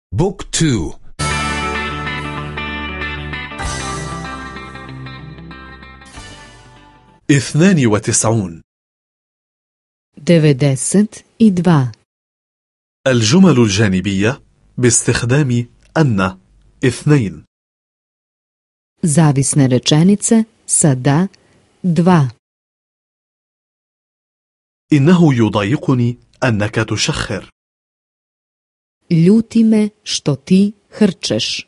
بوك 2. 92. 92. الجمل الجانبية باستخدام أن 2. Zavisne rečenice sa da 2. إنه يضايقني أنك تشخر. Ljuti me što ti hrčeš.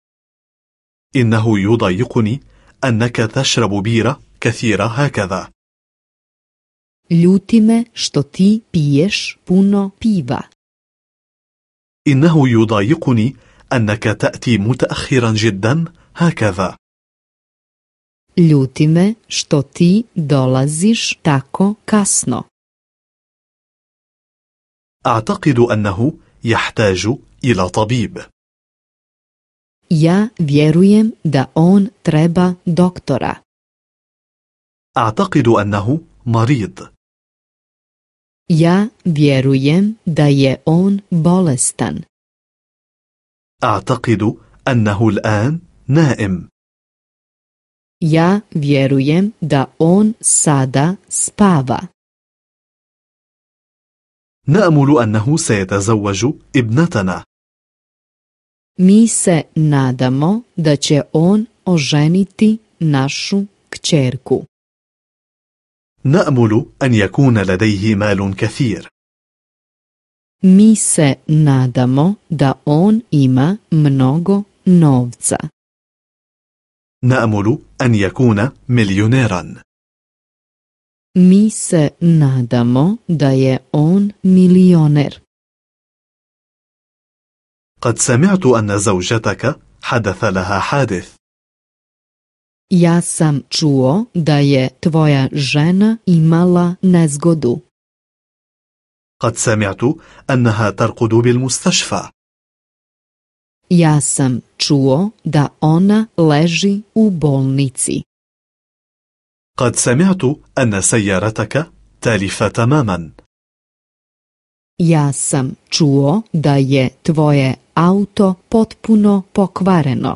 إنه يضايقني أنك تشرب بيرة كثيرة هكذا. Ljuti me što ti piješ puno piva. إنه يضايقني أنك تأتي متأخرا جدا هكذا. Ljuti me što ti dolaziš tako kasno. أعتقد أنه يحتاج إلى طبيب. Ja vjerujem da on treba doktora. أعتقد أنه مريض. Ja vjerujem da je on bolestan. أعتقد أنه الآن نائم. Ja vjerujem da on sada spava. نأمل أنه سيتزوج ابنتنا. Mi se nadamo da će on oženiti našu kćerku. نأمل أن يكون لديه مال كثير. Mi se nadamo da on ima mnogo novca. نأمل أن يكون مليونيرا. Mi se nadamo da je on milioner. قد سمعت أن زوجتك حدث لها حادث. Ja sam čuo da je tvoja žena imala nezgodu. قد سمعت أنها ترقد بالمستشفى. Ja sam čuo da ona leži u bolnici. قد سمعت أن سيارتك تالفة تماما. Ja sam čuo da je tvoje auto potpuno pokvareno.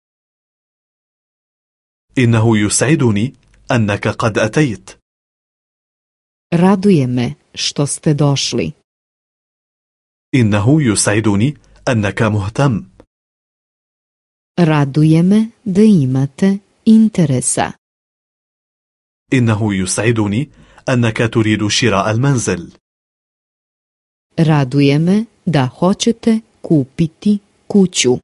إنه يسعدني أنك قد أتيت. Raduje me što ste došli. إنه يسعدني أنك مهتم. Raduje me da imate interesa. إنه يسعدني أنك تريد شراء المنزل. Raduje me da hoćete kupiti kuću.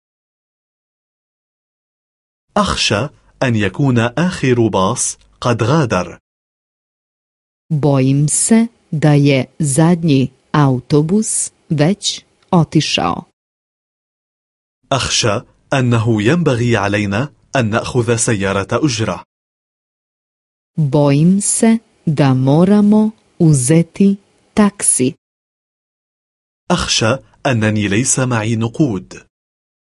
أخشى أن يكون آخر باص قد غادر. Bojim se da je zadnji autobus već otišao. أخشى أنه ينبغي علينا أن نأخذ سيارة أجرة. Bojim se da moramo uzeti taksi. أخشى أنني ليس معي نقود.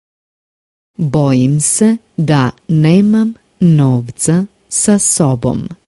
Bojim se da nemam novca sa sobom.